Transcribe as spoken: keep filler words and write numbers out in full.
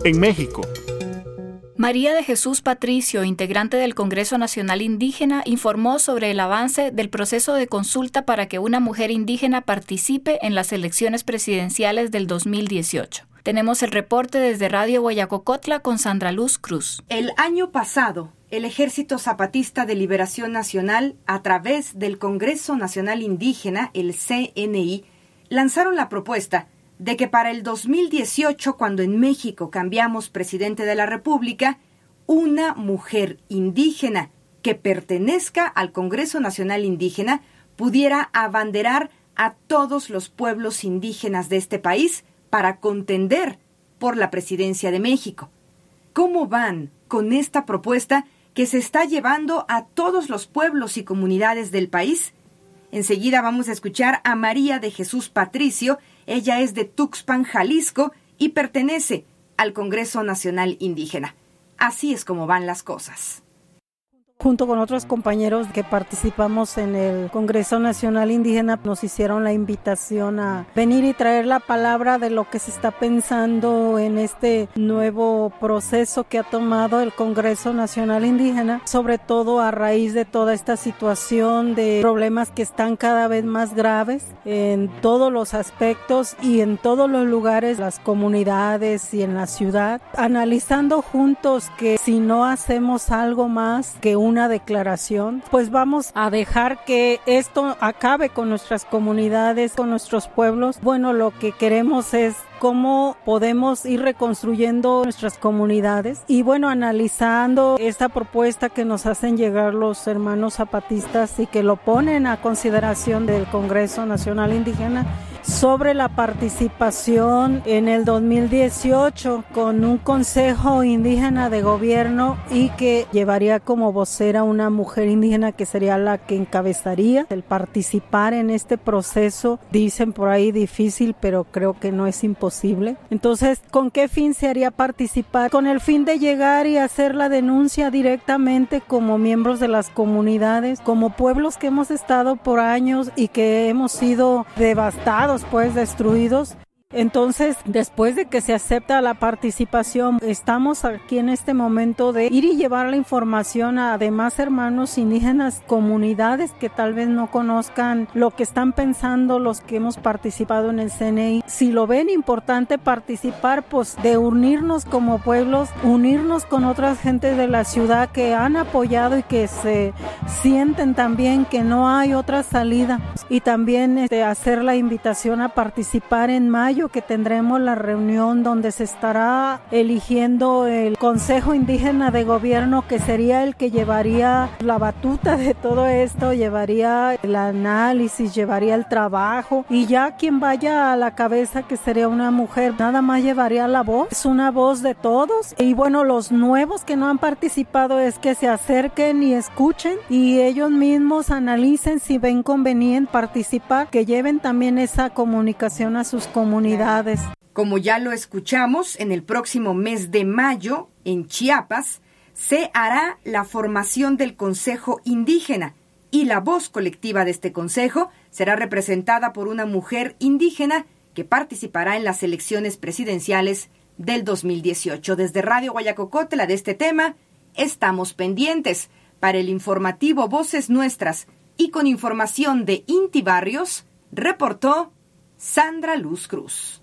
en México. María de Jesús Patricio, integrante del Congreso Nacional Indígena, informó sobre el avance del proceso de consulta para que una mujer indígena participe en las elecciones presidenciales del dos mil dieciocho. Tenemos el reporte desde Radio Guayacocotla con Sandra Luz Cruz. El año pasado, el Ejército Zapatista de Liberación Nacional, a través del Congreso Nacional Indígena, el C N I, lanzaron la propuesta de que para el dos mil dieciocho, cuando en México cambiamos presidente de la República, una mujer indígena que pertenezca al Congreso Nacional Indígena pudiera abanderar a todos los pueblos indígenas de este país para contender por la presidencia de México. ¿Cómo van con esta propuesta que se está llevando a todos los pueblos y comunidades del país? Enseguida vamos a escuchar a María de Jesús Patricio. Ella es de Tuxpan, Jalisco, y pertenece al Congreso Nacional Indígena. Así es como van las cosas. Junto con otros compañeros que participamos en el Congreso Nacional Indígena, nos hicieron la invitación a venir y traer la palabra de lo que se está pensando en este nuevo proceso que ha tomado el Congreso Nacional Indígena, sobre todo a raíz de toda esta situación de problemas que están cada vez más graves en todos los aspectos y en todos los lugares, las comunidades y en la ciudad, analizando juntos que si no hacemos algo más que un una declaración, pues vamos a dejar que esto acabe con nuestras comunidades, con nuestros pueblos. Bueno, lo que queremos es cómo podemos ir reconstruyendo nuestras comunidades y bueno, analizando esta propuesta que nos hacen llegar los hermanos zapatistas y que lo ponen a consideración del Congreso Nacional Indígena sobre la participación en el dos mil dieciocho con un Consejo Indígena de Gobierno y que llevaría como vocera una mujer indígena que sería la que encabezaría el participar en este proceso. Dicen por ahí difícil, pero creo que no es imposible. Entonces, ¿con qué fin se haría participar? Con el fin de llegar y hacer la denuncia directamente como miembros de las comunidades, como pueblos que hemos estado por años y que hemos sido devastados, pues destruidos. Entonces, después de que se acepta la participación, estamos aquí en este momento de ir y llevar la información a demás hermanos indígenas, comunidades que tal vez no conozcan lo que están pensando los que hemos participado en el C N I. Si lo ven importante participar, pues de unirnos como pueblos, unirnos con otras gentes de la ciudad que han apoyado y que se sienten también que no hay otra salida. Y también este, hacer la invitación a participar en mayo, que tendremos la reunión donde se estará eligiendo el Consejo Indígena de Gobierno, que sería el que llevaría la batuta de todo esto, llevaría el análisis, llevaría el trabajo, y ya quien vaya a la cabeza, que sería una mujer, nada más llevaría la voz, es una voz de todos. Y bueno, los nuevos que no han participado es que se acerquen y escuchen y ellos mismos analicen si ven conveniente participar, que lleven también esa comunicación a sus comunidades. Como ya lo escuchamos, en el próximo mes de mayo, en Chiapas, se hará la formación del Consejo Indígena y la voz colectiva de este consejo será representada por una mujer indígena que participará en las elecciones presidenciales del dos mil dieciocho. Desde Radio Guayacocotla de este tema, estamos pendientes. Para el informativo Voces Nuestras y con información de Inti Barrios, reportó Sandra Luz Cruz.